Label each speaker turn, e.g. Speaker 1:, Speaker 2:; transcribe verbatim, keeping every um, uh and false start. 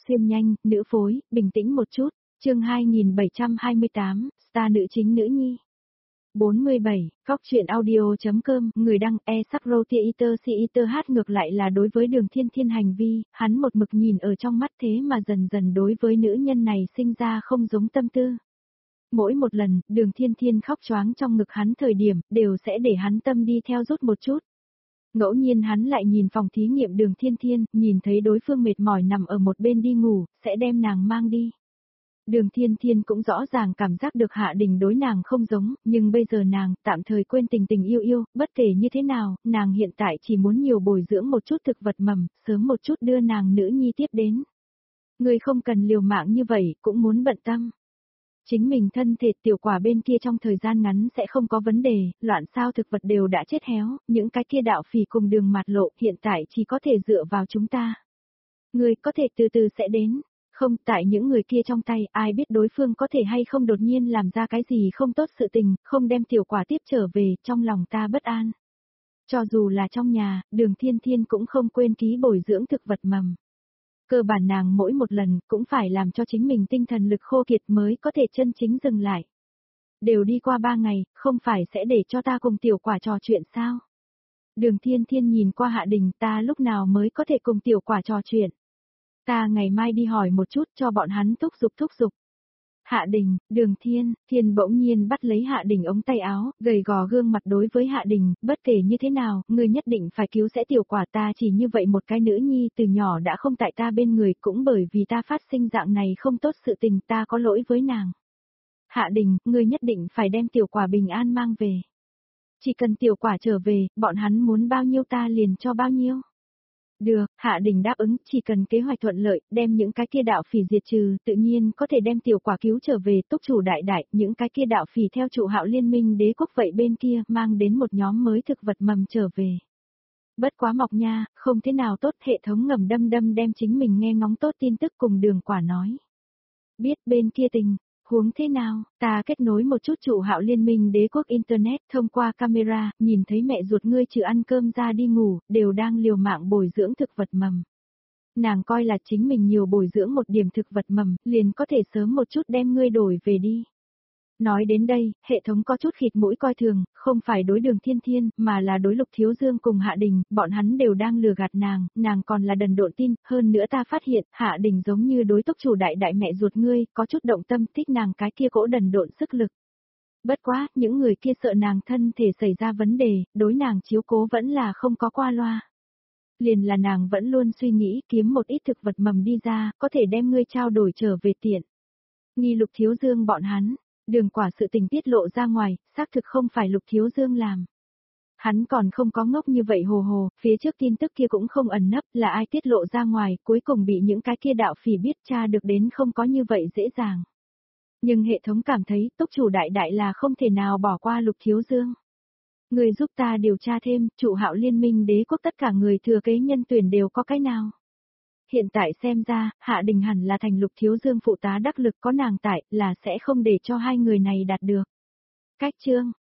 Speaker 1: Xuyên nhanh, nữ phối, bình tĩnh một chút. Chương hai nghìn bảy trăm hai mươi tám, star nữ chính nữ nhi. bốn mươi bảy, Phóc Chuyện Audio.com, người đăng e Sakro Theater Theater hát ngược lại là đối với Đường Thiên Thiên hành vi, hắn một mực nhìn ở trong mắt thế mà dần dần đối với nữ nhân này sinh ra không giống tâm tư. Mỗi một lần, Đường Thiên Thiên khóc choáng trong ngực hắn thời điểm, đều sẽ để hắn tâm đi theo rút một chút. Ngẫu nhiên hắn lại nhìn phòng thí nghiệm Đường Thiên Thiên, nhìn thấy đối phương mệt mỏi nằm ở một bên đi ngủ, sẽ đem nàng mang đi. Đường Thiên Thiên cũng rõ ràng cảm giác được Hạ Đình đối nàng không giống, nhưng bây giờ nàng tạm thời quên tình tình yêu yêu, bất kể như thế nào, nàng hiện tại chỉ muốn nhiều bồi dưỡng một chút thực vật mầm, sớm một chút đưa nàng nữ nhi tiếp đến. Người không cần liều mạng như vậy, cũng muốn bận tâm. Chính mình thân thể tiểu quả bên kia trong thời gian ngắn sẽ không có vấn đề, loạn sao thực vật đều đã chết héo, những cái kia đạo phỉ cùng đường mạt lộ hiện tại chỉ có thể dựa vào chúng ta. Người có thể từ từ sẽ đến. Không, tại những người kia trong tay, ai biết đối phương có thể hay không đột nhiên làm ra cái gì không tốt sự tình, không đem tiểu quả tiếp trở về, trong lòng ta bất an. Cho dù là trong nhà, Đường Thiên Thiên cũng không quên ký bồi dưỡng thực vật mầm. Cơ bản nàng mỗi một lần cũng phải làm cho chính mình tinh thần lực khô kiệt mới có thể chân chính dừng lại. Đều đi qua ba ngày, không phải sẽ để cho ta cùng tiểu quả trò chuyện sao? Đường Thiên Thiên nhìn qua Hạ Đình, ta lúc nào mới có thể cùng tiểu quả trò chuyện? Ta ngày mai đi hỏi một chút cho bọn hắn thúc giục thúc giục. Hạ Đình, Đường Thiên, Thiên bỗng nhiên bắt lấy Hạ Đình ống tay áo, gầy gò gương mặt đối với Hạ Đình, bất kể như thế nào, ngươi nhất định phải cứu sẽ tiểu quả ta chỉ như vậy một cái nữ nhi từ nhỏ đã không tại ta bên người cũng bởi vì ta phát sinh dạng này không tốt sự tình ta có lỗi với nàng. Hạ Đình, ngươi nhất định phải đem tiểu quả bình an mang về. Chỉ cần tiểu quả trở về, bọn hắn muốn bao nhiêu ta liền cho bao nhiêu. Được, Hạ Đình đáp ứng, chỉ cần kế hoạch thuận lợi, đem những cái kia đạo phỉ diệt trừ, tự nhiên có thể đem tiểu quả cứu trở về túc chủ đại đại, những cái kia đạo phỉ theo trụ Hạo liên minh đế quốc vậy bên kia, mang đến một nhóm mới thực vật mầm trở về. Bất quá mọc nha, không thế nào tốt, hệ thống ngầm đâm đâm đem chính mình nghe ngóng tốt tin tức cùng Đường Quả nói. Biết bên kia tình huống thế nào, ta kết nối một chút trụ Hạo liên minh đế quốc Internet thông qua camera, nhìn thấy mẹ ruột ngươi trừ ăn cơm ra đi ngủ, đều đang liều mạng bồi dưỡng thực vật mầm. Nàng coi là chính mình nhiều bồi dưỡng một điểm thực vật mầm, liền có thể sớm một chút đem ngươi đổi về đi. Nói đến đây, hệ thống có chút khịt mũi coi thường, không phải đối Đường Thiên Thiên, mà là đối Lục Thiếu Dương cùng Hạ Đình, bọn hắn đều đang lừa gạt nàng, nàng còn là đần độn tin, hơn nữa ta phát hiện, Hạ Đình giống như đối túc chủ đại đại mẹ ruột ngươi, có chút động tâm thích nàng cái kia cỗ đần độn sức lực. Bất quá, những người kia sợ nàng thân thể xảy ra vấn đề, đối nàng chiếu cố vẫn là không có qua loa. Liền là nàng vẫn luôn suy nghĩ kiếm một ít thực vật mầm đi ra, có thể đem ngươi trao đổi trở về tiện. Nghi Lục Thiếu Dương bọn hắn. Đường Quả sự tình tiết lộ ra ngoài, xác thực không phải Lục Thiếu Dương làm. Hắn còn không có ngốc như vậy hồ hồ, phía trước tin tức kia cũng không ẩn nấp là ai tiết lộ ra ngoài, cuối cùng bị những cái kia đạo phỉ biết tra được đến không có như vậy dễ dàng. Nhưng hệ thống cảm thấy túc chủ đại đại là không thể nào bỏ qua Lục Thiếu Dương. Người giúp ta điều tra thêm, trụ Hạo liên minh đế quốc tất cả người thừa kế nhân tuyển đều có cái nào. Hiện tại xem ra, Hạ Đình hẳn là thành Lục Thiếu Dương phụ tá đắc lực có nàng tại, là sẽ không để cho hai người này đạt được. Cách chương,